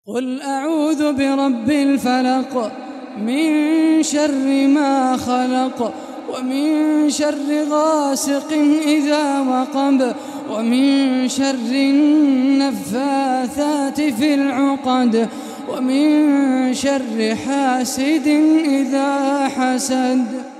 قل أعوذ برب الفلق من شر ما خلق ومن شر غاسق إذا وقب ومن شر النفاثات في العقد ومن شر حاسد إذا حسد.